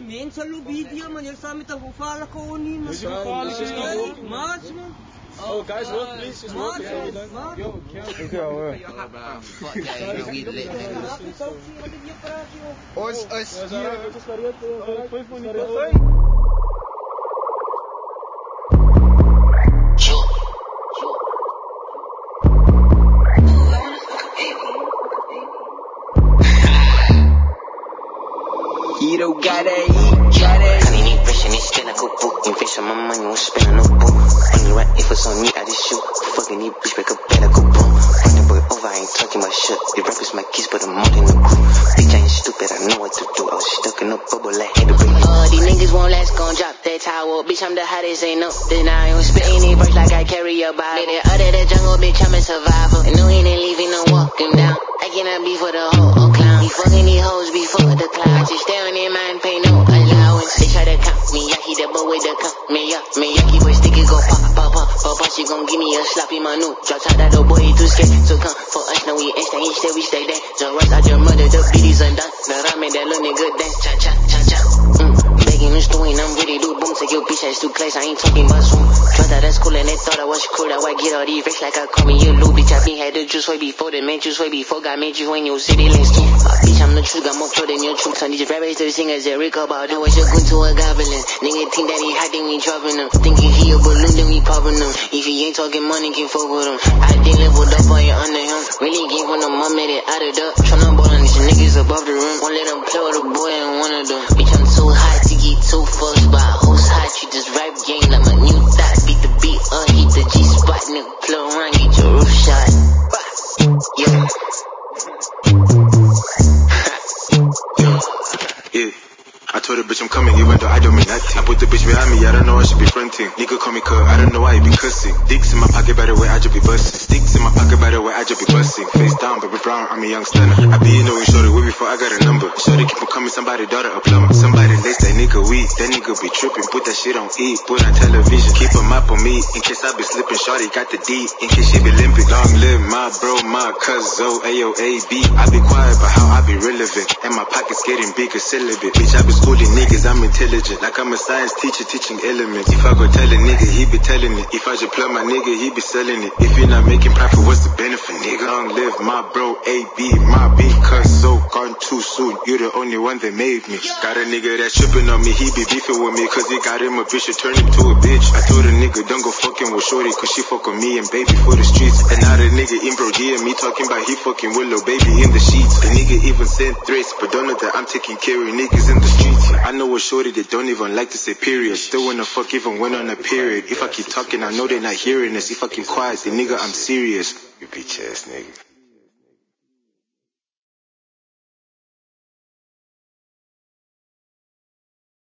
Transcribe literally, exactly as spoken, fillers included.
mensen lobidia, man. Je staat met een gevaarlijke onie, man. Is je gevaarlijk? Is je Maat, man. Oh, guys, work, please. Just work. Yo, Okay, alright. Os, os, You don't gotta eat, gotta eat. Honey, need pressure, need spin a couple. Invest on my money, won't spend no boom. Only right if it's on me, I just shoot. Fucking need bitch, break a better go boom. Run the boy over, I ain't talking about shit. The rappers my kids, but I'm more than a crew. Bitch, I ain't stupid, I know what to do. I was stuck in a bubble, I had to break it. Uh, these niggas won't last, gon' drop that towel. Bitch, I'm the hottest, ain't no denying. Spitting these verse like I carry a Bible. Let it out of the jungle, bitch, I'm a survivor. And no, he ain't leaving, no walk him down. I cannot be for the whole oh, clown. He fucking these hoes before the clouds. Just stay on their mind, pay no allowance. They try to count me, I hit the boy with the count me up. Me yucky boy sticky go pop, pop, pop, pop, pop. She gon' give me a sloppy manu. Drop top that old boy, he too scared to come for us. No, we ain't stay, each day we stay there. The rest out your mother, the beat is undone. The ramen, that little nigga dance, cha cha cha cha. Mm. Begging and stewing, I'm really do boom. Take your bitch ass to class, I ain't talking about Zoom. Thought that that's cool and they thought I was cool. That why get all these rich like I call me you loop. Bitch, I been had the juice way before, the man juice way before. Got made you in your city links too. Uh, bitch, I'm the truth, got more flow than your truth. Turn these rappers to singers, Eric about it. Was your gun to a goblin. Nigga think that he hot, then we dropping him. Thinking he a balloon, then we popping him. If he ain't talking money, can fuck with him. I did leveled up while you under him. Really came from the mom, made it out of the. Tryna ball on these niggas above the rim. Won't let them play with a boy and one of them. Bitch, I'm too hot to get too fucked by a host hot. Treat this rap game like my new thought. Beat the beat up, hit the G spot. Nigga, play around, get your roof shot. Yeah. Yeah, I told the bitch I'm coming even though I don't mean nothing. I put the bitch behind me, I don't know I should be fronting. Nigga call me cut, I don't know why he be cussing. Dicks in my pocket by the way I just be busting. Sticks in my pocket by the way I just be busting. Face down, baby brown, I'm a young stunner. I be knowing shorty way before I got a number. Shorty keep on coming, somebody daughter a plumber. Somebody lace that nigga weed, that nigga be tripping. Put that shit on E, put on television. Keep a map on me, in case I be slipping. Shorty got the D, in case she be limping. Long live my bro, my cuzzo, Ayo, A B. I be quiet, but how I be relevant. And my pockets getting bigger, celibate. Bitch, I be schooling niggas, I'm intelligent. Like I'm a science teacher teaching elements. If I go tell a nigga, he be telling it. If I just plug my nigga, he be selling it. If you're not making profit, what's the benefit, nigga? Long live my bro, A B, my B, cuz so gone too soon. You the only one that made me. Got a nigga that's tripping on me, he be beefing with me, cause he got him a bitch to turn him to a bitch. I told a nigga, don't go fucking with shorty, cause she fuck with me and baby for the streets. And now the nigga in bro D M me talking about he fucking with little baby in the sheets. The nigga even sent threats, but don't know that I'm taking care of niggas in the streets. I know a shorty that don't even like to say period. Still wanna fuck even when on a period. If I keep talking, I know they're not hearing us. If I keep quiet, then nigga, I'm serious. You bitch ass nigga.